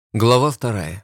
Глава 2.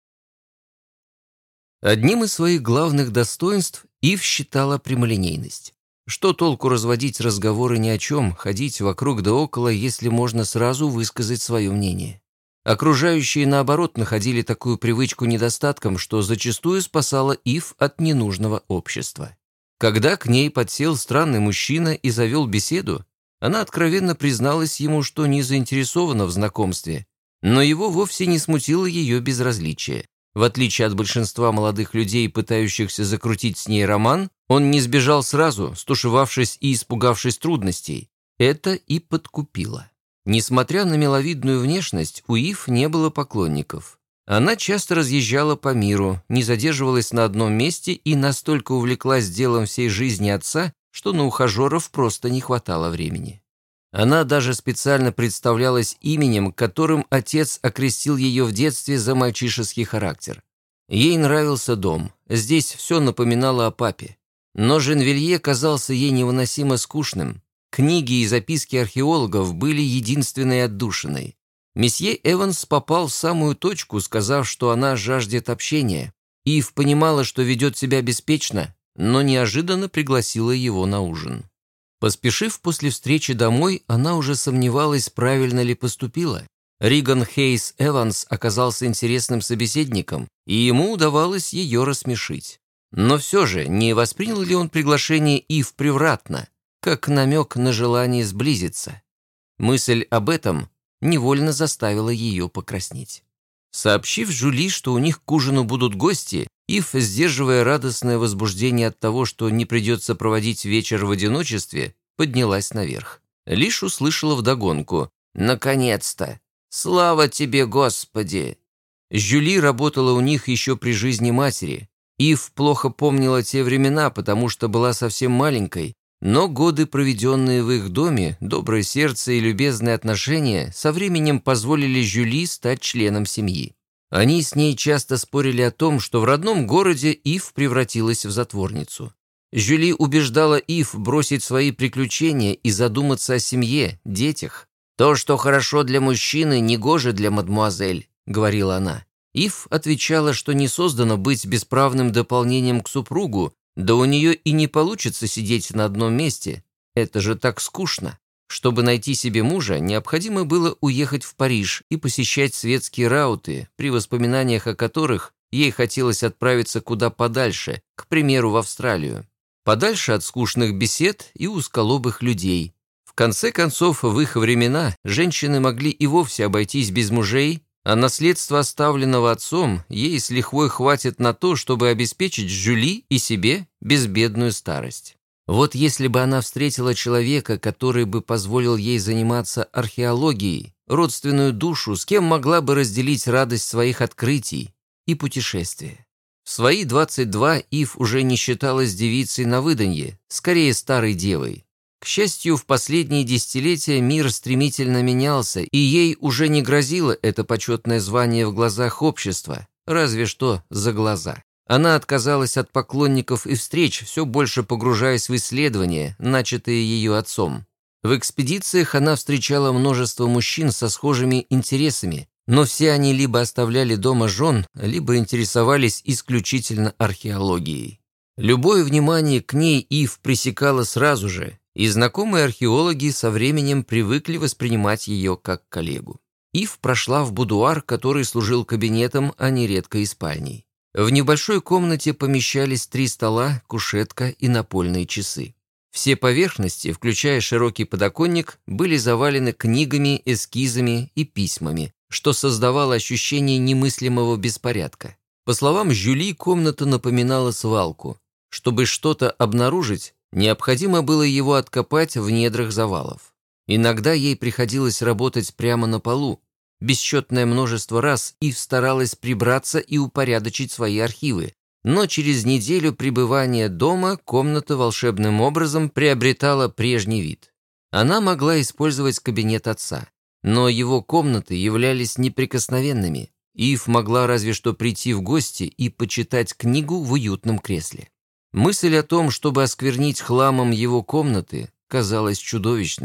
Одним из своих главных достоинств Ив считала прямолинейность. Что толку разводить разговоры ни о чем, ходить вокруг да около, если можно сразу высказать свое мнение? Окружающие, наоборот, находили такую привычку недостатком, что зачастую спасала Ив от ненужного общества. Когда к ней подсел странный мужчина и завел беседу, она откровенно призналась ему, что не заинтересована в знакомстве, но его вовсе не смутило ее безразличие. В отличие от большинства молодых людей, пытающихся закрутить с ней роман, он не сбежал сразу, стушевавшись и испугавшись трудностей. Это и подкупило. Несмотря на миловидную внешность, у Ив не было поклонников. Она часто разъезжала по миру, не задерживалась на одном месте и настолько увлеклась делом всей жизни отца, что на ухажеров просто не хватало времени. Она даже специально представлялась именем, которым отец окрестил ее в детстве за мальчишеский характер. Ей нравился дом, здесь все напоминало о папе. Но Женвилье казался ей невыносимо скучным. Книги и записки археологов были единственной отдушиной. Месье Эванс попал в самую точку, сказав, что она жаждет общения. Ив понимала, что ведет себя беспечно, но неожиданно пригласила его на ужин. Поспешив после встречи домой, она уже сомневалась, правильно ли поступила. Риган Хейс Эванс оказался интересным собеседником, и ему удавалось ее рассмешить. Но все же, не воспринял ли он приглашение Ив превратно, как намек на желание сблизиться? Мысль об этом невольно заставила ее покраснеть. Сообщив Жюли, что у них к ужину будут гости, Ив, сдерживая радостное возбуждение от того, что не придется проводить вечер в одиночестве, поднялась наверх. Лишь услышала вдогонку: «Наконец-то! Слава тебе, Господи!» Жюли работала у них еще при жизни матери. Ив плохо помнила те времена, потому что была совсем маленькой, но годы, проведенные в их доме, доброе сердце и любезные отношения со временем позволили Жюли стать членом семьи. Они с ней часто спорили о том, что в родном городе Ив превратилась в затворницу. Жюли убеждала Ив бросить свои приключения и задуматься о семье, детях. «То, что хорошо для мужчины, негоже для мадмуазель», — говорила она. Ив отвечала, что не создана быть бесправным дополнением к супругу, да у нее и не получится сидеть на одном месте. Это же так скучно. Чтобы найти себе мужа, необходимо было уехать в Париж и посещать светские рауты, при воспоминаниях о которых ей хотелось отправиться куда подальше, к примеру, в Австралию. Подальше от скучных бесед и узколобых людей. В конце концов, в их времена женщины могли и вовсе обойтись без мужей, а наследство, оставленного отцом, ей с лихвой хватит на то, чтобы обеспечить Жюли и себе безбедную старость. Вот если бы она встретила человека, который бы позволил ей заниматься археологией, родственную душу, с кем могла бы разделить радость своих открытий и путешествия. В свои 22 Ив уже не считалась девицей на выданье, скорее старой девой. К счастью, в последние десятилетия мир стремительно менялся, и ей уже не грозило это почетное звание в глазах общества, разве что за глаза. Она отказалась от поклонников и встреч, все больше погружаясь в исследования, начатые ее отцом. В экспедициях она встречала множество мужчин со схожими интересами, но все они либо оставляли дома жен, либо интересовались исключительно археологией. Любое внимание к ней Ив пресекала сразу же, и знакомые археологи со временем привыкли воспринимать ее как коллегу. Ив прошла в будуар, который служил кабинетом, а нередко и спальней. В небольшой комнате помещались 3 стола, кушетка и напольные часы. Все поверхности, включая широкий подоконник, были завалены книгами, эскизами и письмами, что создавало ощущение немыслимого беспорядка. По словам Жюли, комната напоминала свалку. Чтобы что-то обнаружить, необходимо было его откопать в недрах завалов. Иногда ей приходилось работать прямо на полу. Бесчетное множество раз Ив старалась прибраться и упорядочить свои архивы, но через неделю пребывания дома комната волшебным образом приобретала прежний вид. Она могла использовать кабинет отца, но его комнаты являлись неприкосновенными. Ив могла разве что прийти в гости и почитать книгу в уютном кресле. Мысль о том, чтобы осквернить хламом его комнаты, казалась чудовищной.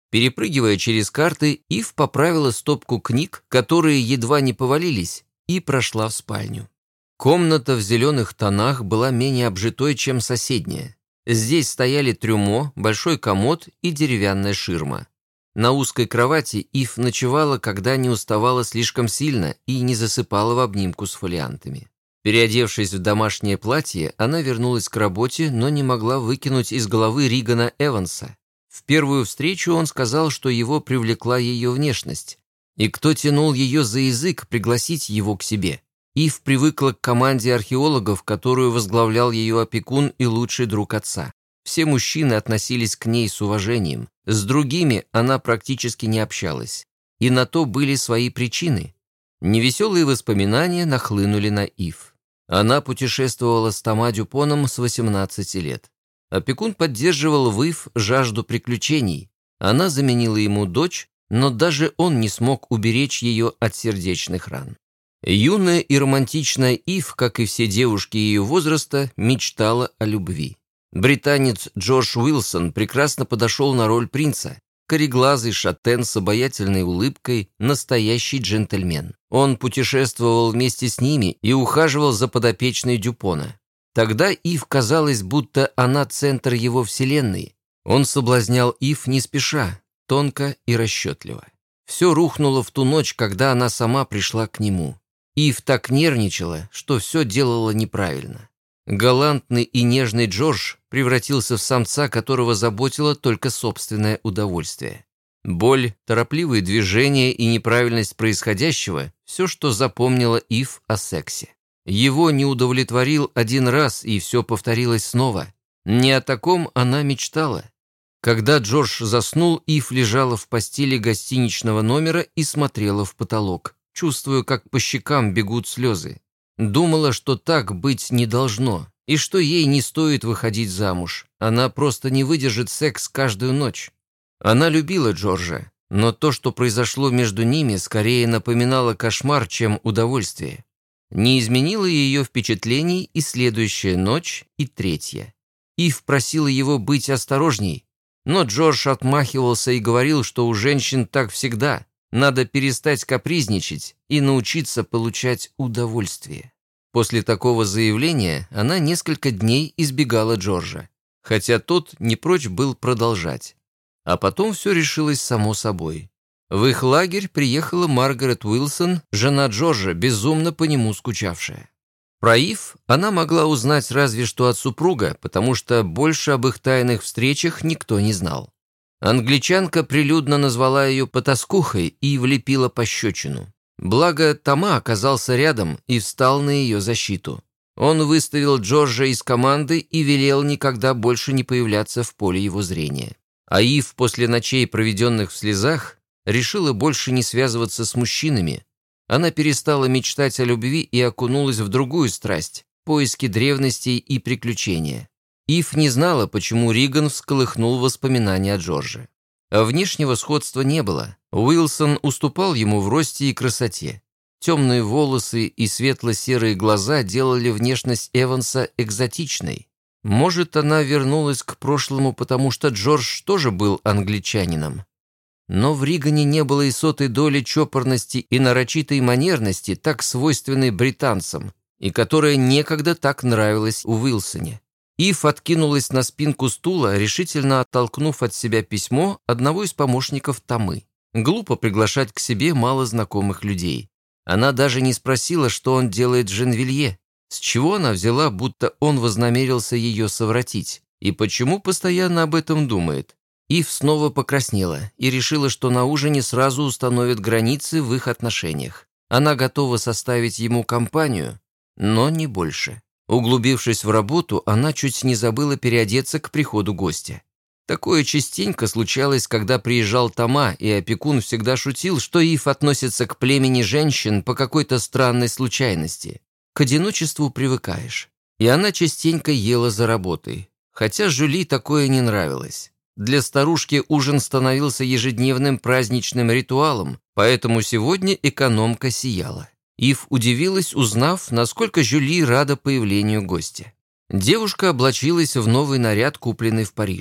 Перепрыгивая через карты, Ив поправила стопку книг, которые едва не повалились, и прошла в спальню. Комната в зеленых тонах была менее обжитой, чем соседняя. Здесь стояли трюмо, большой комод и деревянная ширма. На узкой кровати Ив ночевала, когда не уставала слишком сильно и не засыпала в обнимку с фолиантами. Переодевшись в домашнее платье, она вернулась к работе, но не могла выкинуть из головы Ригана Эванса. В первую встречу он сказал, что его привлекла ее внешность. И кто тянул ее за язык пригласить его к себе? Ив привыкла к команде археологов, которую возглавлял ее опекун и лучший друг отца. Все мужчины относились к ней с уважением. С другими она практически не общалась. И на то были свои причины. Невеселые воспоминания нахлынули на Ив. Она путешествовала с Тома Дюпоном с 18 лет. Опекун поддерживал в Ив жажду приключений. Она заменила ему дочь, но даже он не смог уберечь ее от сердечных ран. Юная и романтичная Ив, как и все девушки ее возраста, мечтала о любви. Британец Джордж Уилсон прекрасно подошел на роль принца. Кореглазый шатен с обаятельной улыбкой, настоящий джентльмен. Он путешествовал вместе с ними и ухаживал за подопечной Дюпона. Тогда Ив казалось, будто она центр его вселенной. Он соблазнял Ив не спеша, тонко и расчетливо. Все рухнуло в ту ночь, когда она сама пришла к нему. Ив так нервничала, что все делала неправильно. Галантный и нежный Джордж превратился в самца, которого заботило только собственное удовольствие. Боль, торопливые движения и неправильность происходящего – все, что запомнила Ив о сексе. Его не удовлетворил один раз, и все повторилось снова. Не о таком она мечтала. Когда Джордж заснул, Ив лежала в постели гостиничного номера и смотрела в потолок, чувствуя, как по щекам бегут слезы. Думала, что так быть не должно, и что ей не стоит выходить замуж. Она просто не выдержит секс каждую ночь. Она любила Джорджа, но то, что произошло между ними, скорее напоминало кошмар, чем удовольствие. Не изменило ее впечатлений и следующая ночь, и третья. Ив просила его быть осторожней, но Джордж отмахивался и говорил, что у женщин так всегда. Надо перестать капризничать и научиться получать удовольствие. После такого заявления она несколько дней избегала Джорджа, хотя тот не прочь был продолжать. А потом все решилось само собой. В их лагерь приехала Маргарет Уилсон, жена Джорджа, безумно по нему скучавшая. Про Ив она могла узнать разве что от супруга, потому что больше об их тайных встречах никто не знал. Англичанка прилюдно назвала ее потаскухой и влепила пощечину. Благо, Тома оказался рядом и встал на ее защиту. Он выставил Джорджа из команды и велел никогда больше не появляться в поле его зрения. А Ив после ночей, проведенных в слезах, решила больше не связываться с мужчинами. Она перестала мечтать о любви и окунулась в другую страсть – поиски древностей и приключения. Ив не знала, почему Риган всколыхнул воспоминания о Джордже. А внешнего сходства не было. Уилсон уступал ему в росте и красоте. Темные волосы и светло-серые глаза делали внешность Эванса экзотичной. Может, она вернулась к прошлому, потому что Джордж тоже был англичанином. Но в Ригане не было и сотой доли чопорности и нарочитой манерности, так свойственной британцам, и которая некогда так нравилась у Уилсоне. Ив откинулась на спинку стула, решительно оттолкнув от себя письмо одного из помощников Томы. Глупо приглашать к себе малознакомых людей. Она даже не спросила, что он делает в Женвилье. С чего она взяла, будто он вознамерился ее совратить? И почему постоянно об этом думает? Ив снова покраснела и решила, что на ужине сразу установят границы в их отношениях. Она готова составить ему компанию, но не больше. Углубившись в работу, она чуть не забыла переодеться к приходу гостя. Такое частенько случалось, когда приезжал Тома, и опекун всегда шутил, что Ив относится к племени женщин по какой-то странной случайности. К одиночеству привыкаешь. И она частенько ела за работой, хотя Жюли такое не нравилось. Для старушки ужин становился ежедневным праздничным ритуалом, поэтому сегодня экономка сияла. Ив удивилась, узнав, насколько Жюли рада появлению гостя. Девушка облачилась в новый наряд, купленный в Париже.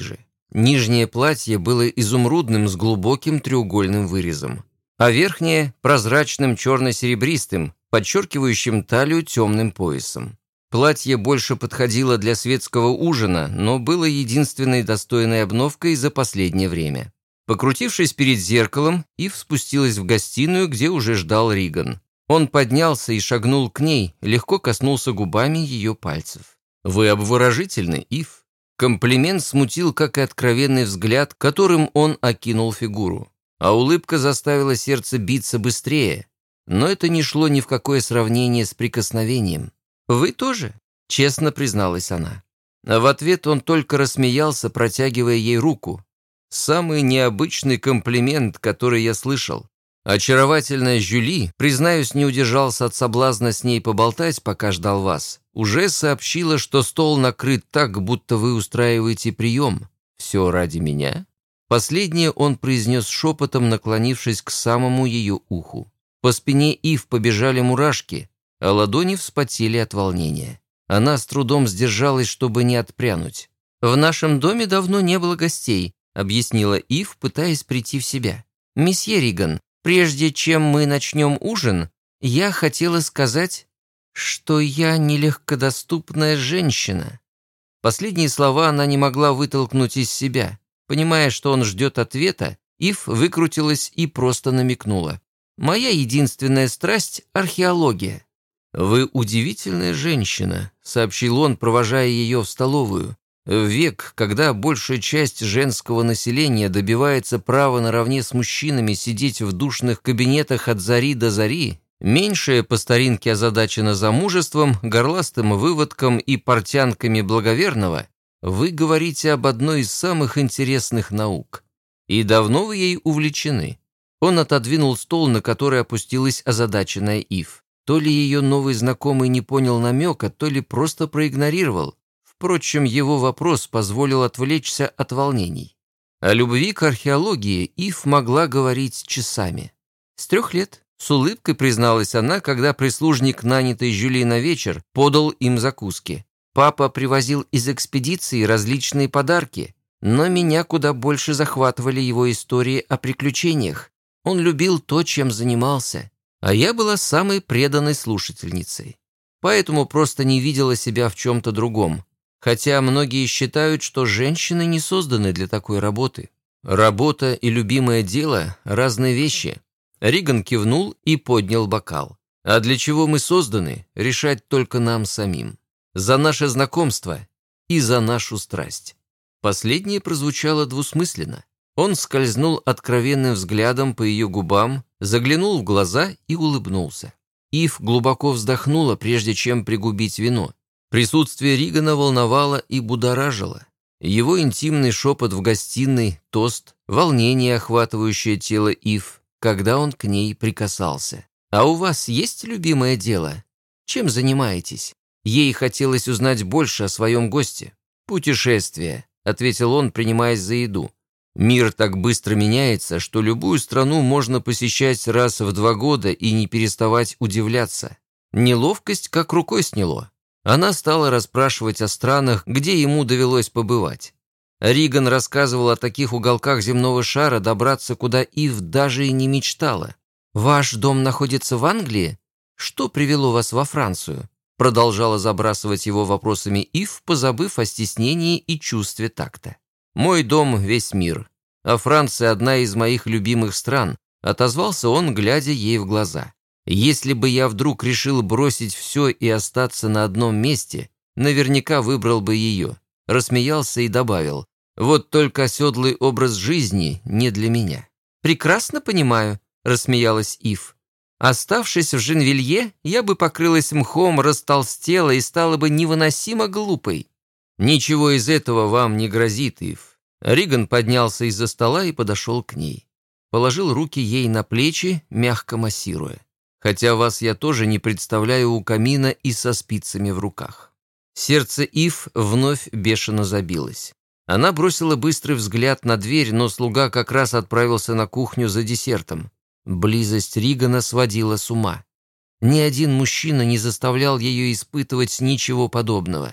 Нижнее платье было изумрудным с глубоким треугольным вырезом, а верхнее – прозрачным черно-серебристым, подчеркивающим талию темным поясом. Платье больше подходило для светского ужина, но было единственной достойной обновкой за последнее время. Покрутившись перед зеркалом, Ив спустилась в гостиную, где уже ждал Риган. Он поднялся и шагнул к ней, легко коснулся губами ее пальцев. «Вы обворожительны, Ив». Комплимент смутил, как и откровенный взгляд, которым он окинул фигуру. А улыбка заставила сердце биться быстрее. Но это не шло ни в какое сравнение с прикосновением. «Вы тоже?» – честно призналась она. А в ответ он только рассмеялся, протягивая ей руку. Самый необычный комплимент, который я слышал. Очаровательная Жюли, признаюсь, не удержался от соблазна с ней поболтать, пока ждал вас. Уже сообщила, что стол накрыт так, будто вы устраиваете прием. Все ради меня? Последнее он произнес шепотом, наклонившись к самому ее уху. По спине Ив побежали мурашки, а ладони вспотели от волнения. Она с трудом сдержалась, чтобы не отпрянуть. «В нашем доме давно не было гостей», — объяснила Ив, пытаясь прийти в себя. «Месье Риган, прежде чем мы начнем ужин, я хотела сказать, что я нелегкодоступная женщина». Последние слова она не могла вытолкнуть из себя. Понимая, что он ждет ответа, Ив выкрутилась и просто намекнула. «Моя единственная страсть – археология». «Вы удивительная женщина», – сообщил он, провожая ее в столовую. В век, когда большая часть женского населения добивается права наравне с мужчинами сидеть в душных кабинетах от зари до зари, меньшая по старинке озадачена замужеством, горластым выводком и портянками благоверного, вы говорите об одной из самых интересных наук. И давно вы ей увлечены?» Он отодвинул стол, на который опустилась озадаченная Ив. То ли ее новый знакомый не понял намека, то ли просто проигнорировал. Впрочем, его вопрос позволил отвлечься от волнений. О любви к археологии Ив могла говорить часами. «С 3 лет», — с улыбкой призналась она, когда прислужник, нанятый Жюли на вечер, подал им закуски. «Папа привозил из экспедиции различные подарки, но меня куда больше захватывали его истории о приключениях. Он любил то, чем занимался, а я была самой преданной слушательницей. Поэтому просто не видела себя в чем-то другом. Хотя многие считают, что женщины не созданы для такой работы. Работа и любимое дело – разные вещи». Риган кивнул и поднял бокал. «А для чего мы созданы, решать только нам самим. За наше знакомство и за нашу страсть». Последнее прозвучало двусмысленно. Он скользнул откровенным взглядом по ее губам, заглянул в глаза и улыбнулся. Ив глубоко вздохнула, прежде чем пригубить вино. Присутствие Ригана волновало и будоражило. Его интимный шепот в гостиной, тост, волнение, охватывающее тело Ив, когда он к ней прикасался. «А у вас есть любимое дело? Чем занимаетесь?» Ей хотелось узнать больше о своем госте. «Путешествие», — ответил он, принимаясь за еду. «Мир так быстро меняется, что любую страну можно посещать раз в 2 года и не переставать удивляться». Неловкость как рукой сняло. Она стала расспрашивать о странах, где ему довелось побывать. Риган рассказывал о таких уголках земного шара, добраться куда Ив даже и не мечтала. «Ваш дом находится в Англии? Что привело вас во Францию?» Продолжала забрасывать его вопросами Ив, позабыв о стеснении и чувстве такта. «Мой дом — весь мир, а Франция — одна из моих любимых стран», отозвался он, глядя ей в глаза. «Если бы я вдруг решил бросить все и остаться на одном месте, наверняка выбрал бы ее», рассмеялся и добавил: «Вот только оседлый образ жизни не для меня». «Прекрасно понимаю», рассмеялась Ив. «Оставшись в Женвилье, я бы покрылась мхом, растолстела и стала бы невыносимо глупой». «Ничего из этого вам не грозит, Ив». Риган поднялся из-за стола и подошел к ней. Положил руки ей на плечи, мягко массируя. «Хотя вас я тоже не представляю у камина и со спицами в руках». Сердце Ив вновь бешено забилось. Она бросила быстрый взгляд на дверь, но слуга как раз отправился на кухню за десертом. Близость Ригана сводила с ума. Ни один мужчина не заставлял ее испытывать ничего подобного.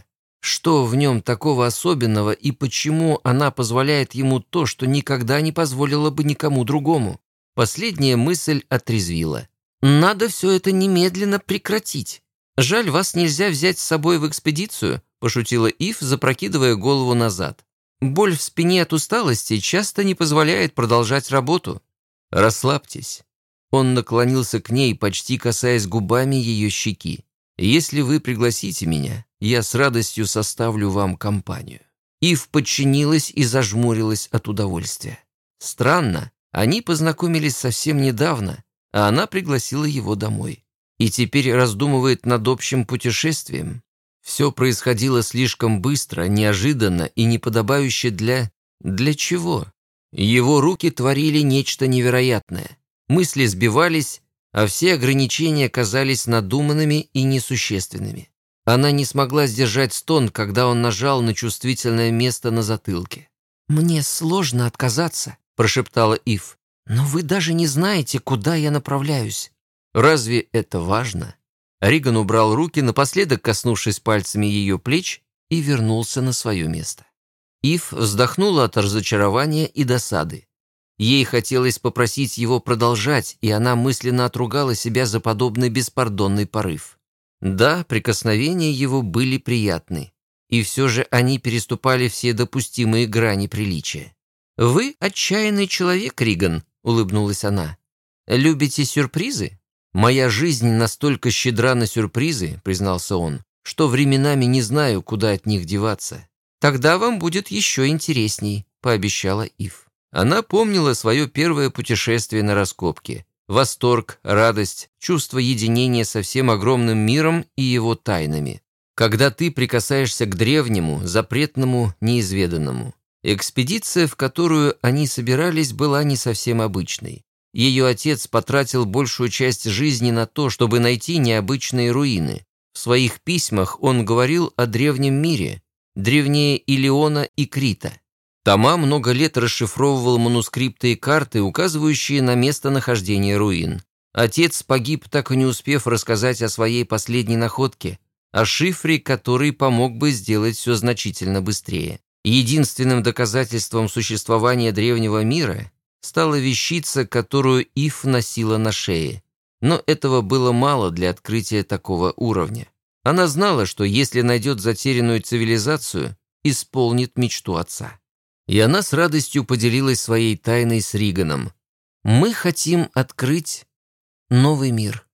Что в нем такого особенного и почему она позволяет ему то, что никогда не позволила бы никому другому? Последняя мысль отрезвила. «Надо все это немедленно прекратить. Жаль, вас нельзя взять с собой в экспедицию», пошутила Ив, запрокидывая голову назад. «Боль в спине от усталости часто не позволяет продолжать работу». «Расслабьтесь». Он наклонился к ней, почти касаясь губами ее щеки. «Если вы пригласите меня, я с радостью составлю вам компанию». Ив подчинилась и зажмурилась от удовольствия. Странно, они познакомились совсем недавно, а она пригласила его домой. И теперь раздумывает над общим путешествием. Все происходило слишком быстро, неожиданно и неподобающе для... Для чего? Его руки творили нечто невероятное. Мысли сбивались, а все ограничения казались надуманными и несущественными. Она не смогла сдержать стон, когда он нажал на чувствительное место на затылке. «Мне сложно отказаться», – прошептала Ив. «Но вы даже не знаете, куда я направляюсь». «Разве это важно?» Риган убрал руки, напоследок коснувшись пальцами ее плеч, и вернулся на свое место. Ив вздохнула от разочарования и досады. Ей хотелось попросить его продолжать, и она мысленно отругала себя за подобный беспардонный порыв. Да, прикосновения его были приятны, и все же они переступали все допустимые грани приличия. «Вы отчаянный человек, Риган», — улыбнулась она. «Любите сюрпризы?» «Моя жизнь настолько щедра на сюрпризы», — признался он, «что временами не знаю, куда от них деваться». «Тогда вам будет еще интересней», — пообещала Ив. Она помнила свое первое путешествие на раскопки. Восторг, радость, чувство единения со всем огромным миром и его тайнами. Когда ты прикасаешься к древнему, запретному, неизведанному. Экспедиция, в которую они собирались, была не совсем обычной. Ее отец потратил большую часть жизни на то, чтобы найти необычные руины. В своих письмах он говорил о древнем мире, древнее Илиона и Крита. Тома много лет расшифровывал манускрипты и карты, указывающие на местонахождение руин. Отец погиб, так и не успев рассказать о своей последней находке, о шифре, который помог бы сделать все значительно быстрее. Единственным доказательством существования древнего мира стала вещица, которую Ив носила на шее. Но этого было мало для открытия такого уровня. Она знала, что если найдет затерянную цивилизацию, исполнит мечту отца. И она с радостью поделилась своей тайной с Риганом. «Мы хотим открыть новый мир».